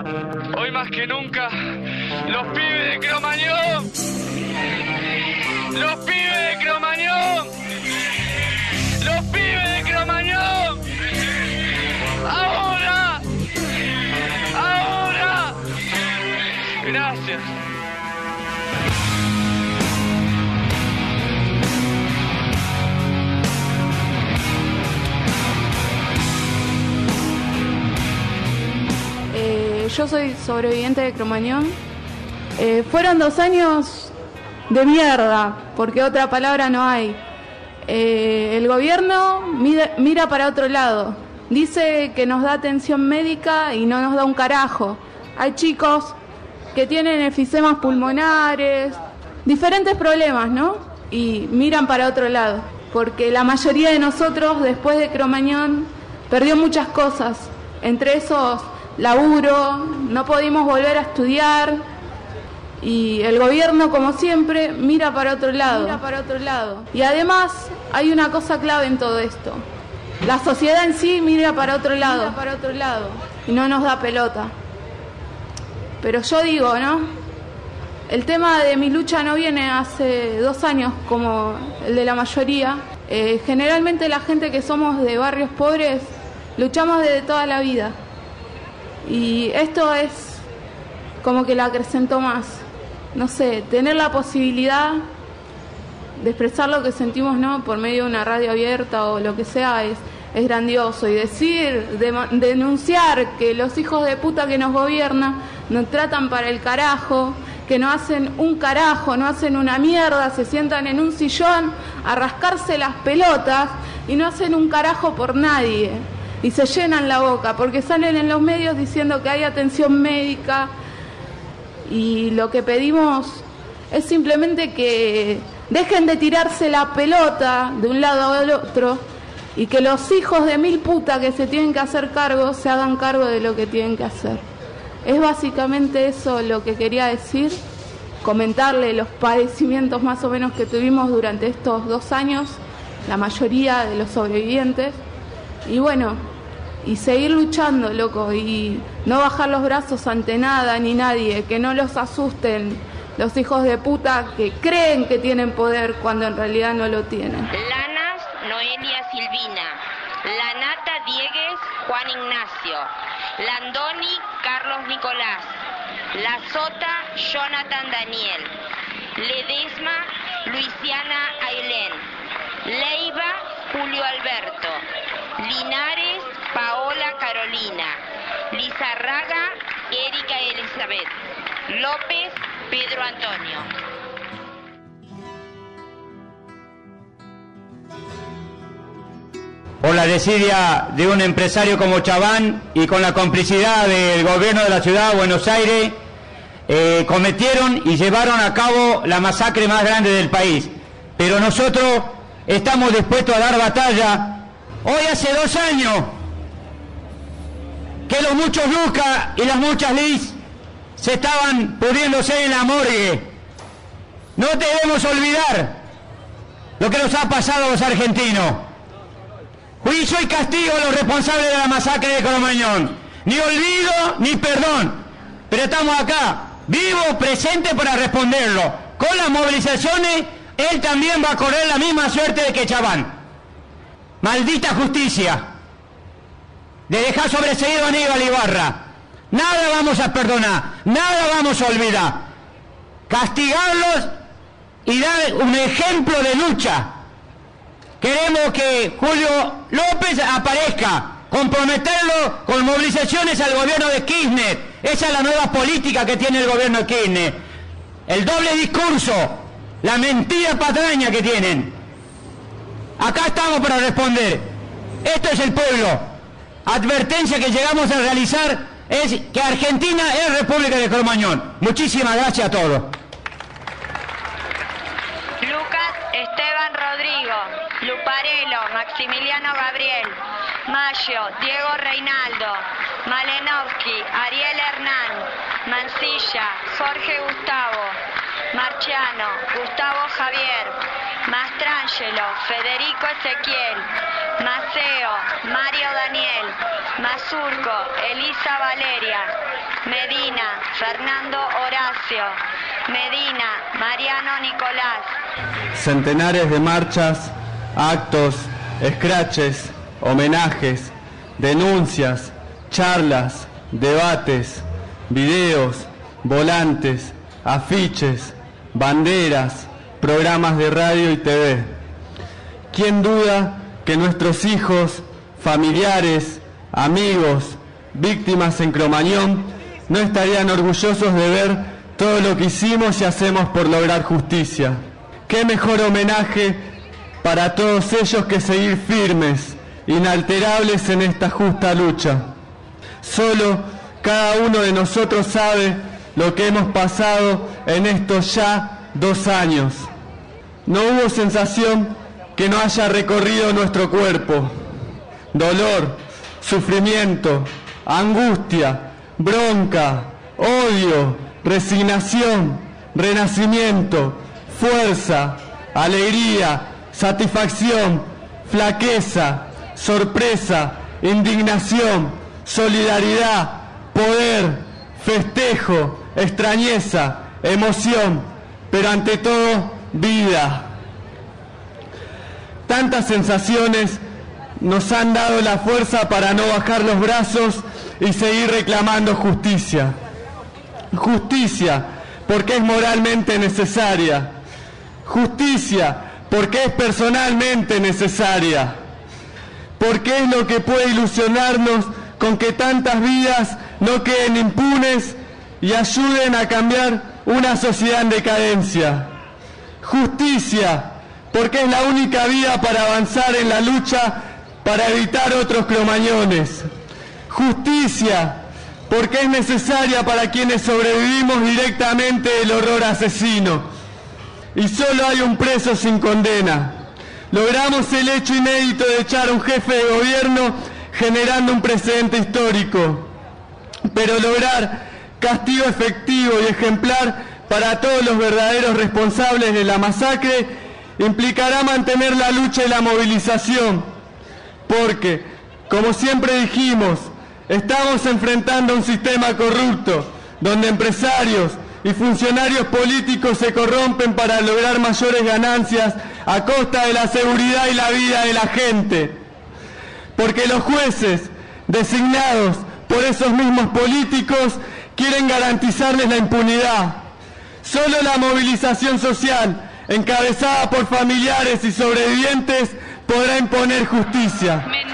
Hoy más que nunca, los pibes de Cromañón, los pibes de Cromañón, los pibes de Cromañón, ahora, ahora, gracias. Yo soy sobreviviente de Cromañón. Fueron 2 años de mierda, porque otra palabra no hay. El gobierno mira para otro lado. Dice que nos da atención médica y no nos da un carajo. Hay chicos que tienen enfisemas pulmonares, diferentes problemas, ¿no? Y miran para otro lado, porque la mayoría de nosotros, después de Cromañón, perdió muchas cosas, entre esos laburo, no pudimos volver a estudiar y el gobierno, como siempre, mira para otro lado. Y además hay una cosa clave en todo esto: la sociedad en sí mira para otro lado y no nos da pelota. Pero yo digo, ¿no? El tema de mi lucha no viene hace 2 años como el de la mayoría. Generalmente la gente que somos de barrios pobres luchamos desde toda la vida. Y esto es como que la acrecentó más. No sé, tener la posibilidad de expresar lo que sentimos, ¿no? Por medio de una radio abierta o lo que sea, es grandioso. Y denunciar que los hijos de puta que nos gobiernan nos tratan para el carajo, que no hacen un carajo, no hacen una mierda, se sientan en un sillón a rascarse las pelotas y no hacen un carajo por nadie. Y se llenan la boca porque salen en los medios diciendo que hay atención médica, y lo que pedimos es simplemente que dejen de tirarse la pelota de un lado al otro y que los hijos de mil putas que se tienen que hacer cargo se hagan cargo de lo que tienen que hacer. Es básicamente eso lo que quería decir, comentarle los padecimientos más o menos que tuvimos durante estos 2 años, la mayoría de los sobrevivientes. Y bueno, y seguir luchando, loco, y no bajar los brazos ante nada ni nadie, que no los asusten los hijos de puta que creen que tienen poder cuando en realidad no lo tienen. Lanas, Noelia Silvina. Lanata Diegues, Juan Ignacio. Landoni, Carlos Nicolás. La Sota, Jonathan Daniel. Ledesma, Luisiana Ailén. Leiva, Julio Alberto. Linares, Paola Carolina. Lizarraga, Erika Elizabeth. López, Pedro Antonio. Por la desidia de un empresario como Chabán y con la complicidad del gobierno de la ciudad de Buenos Aires, cometieron y llevaron a cabo la masacre más grande del país. Pero nosotros estamos dispuestos a dar batalla. Hoy hace 2 años que los muchos Lucas y las muchas Liz se estaban pudriéndose en la morgue. No debemos olvidar lo que nos ha pasado a los argentinos. Juicio y castigo a los responsables de la masacre de Cromañón. Ni olvido ni perdón. Pero estamos acá, vivos, presentes para responderlo. Con las movilizaciones, él también va a correr la misma suerte de que Chabán. Maldita justicia de dejar sobreseído a Aníbal Ibarra. Nada vamos a perdonar, nada vamos a olvidar. Castigarlos y dar un ejemplo de lucha. Queremos que Julio López aparezca, comprometerlo con movilizaciones al gobierno de Kirchner. Esa es la nueva política que tiene el gobierno de Kirchner. El doble discurso, la mentira patraña que tienen. Acá estamos para responder. Esto es el pueblo. Advertencia que llegamos a realizar es que Argentina es República de Cromañón. Muchísimas gracias a todos. Lucas Esteban Rodrigo. Luparello, Maximiliano Gabriel. Mayo, Diego Reinaldo. Malenowski, Ariel Hernán. Mancilla, Jorge Gustavo. Marciano, Gustavo Javier, Mastrangelo, Federico Ezequiel, Maceo, Mario Daniel, Mazurco, Elisa Valeria, Medina, Fernando Horacio, Medina, Mariano Nicolás. Centenares de marchas, actos, escraches, homenajes, denuncias, charlas, debates, videos, volantes, afiches, banderas, programas de radio y TV. ¿Quién duda que nuestros hijos, familiares, amigos, víctimas en Cromañón no estarían orgullosos de ver todo lo que hicimos y hacemos por lograr justicia? ¿Qué mejor homenaje para todos ellos que seguir firmes, inalterables en esta justa lucha? Solo cada uno de nosotros sabe lo que hemos pasado en estos ya 2 años. No hubo sensación que no haya recorrido nuestro cuerpo. Dolor, sufrimiento, angustia, bronca, odio, resignación, renacimiento, fuerza, alegría, satisfacción, flaqueza, sorpresa, indignación, solidaridad, poder, festejo, extrañeza, emoción, pero ante todo, vida. Tantas sensaciones nos han dado la fuerza para no bajar los brazos y seguir reclamando justicia. Justicia, porque es moralmente necesaria. Justicia, porque es personalmente necesaria. Porque es lo que puede ilusionarnos con que tantas vidas no queden impunes y ayuden a cambiar una sociedad en decadencia. Justicia, porque es la única vía para avanzar en la lucha para evitar otros cromañones. Justicia, porque es necesaria para quienes sobrevivimos directamente del horror asesino. Y solo hay un preso sin condena. Logramos el hecho inédito de echar a un jefe de gobierno generando un precedente histórico. Pero lograr castigo efectivo y ejemplar para todos los verdaderos responsables de la masacre implicará mantener la lucha y la movilización. Porque, como siempre dijimos, estamos enfrentando un sistema corrupto, donde empresarios y funcionarios políticos se corrompen para lograr mayores ganancias a costa de la seguridad y la vida de la gente. Porque los jueces, designados por esos mismos políticos, quieren garantizarles la impunidad. Solo la movilización social, encabezada por familiares y sobrevivientes, podrá imponer justicia.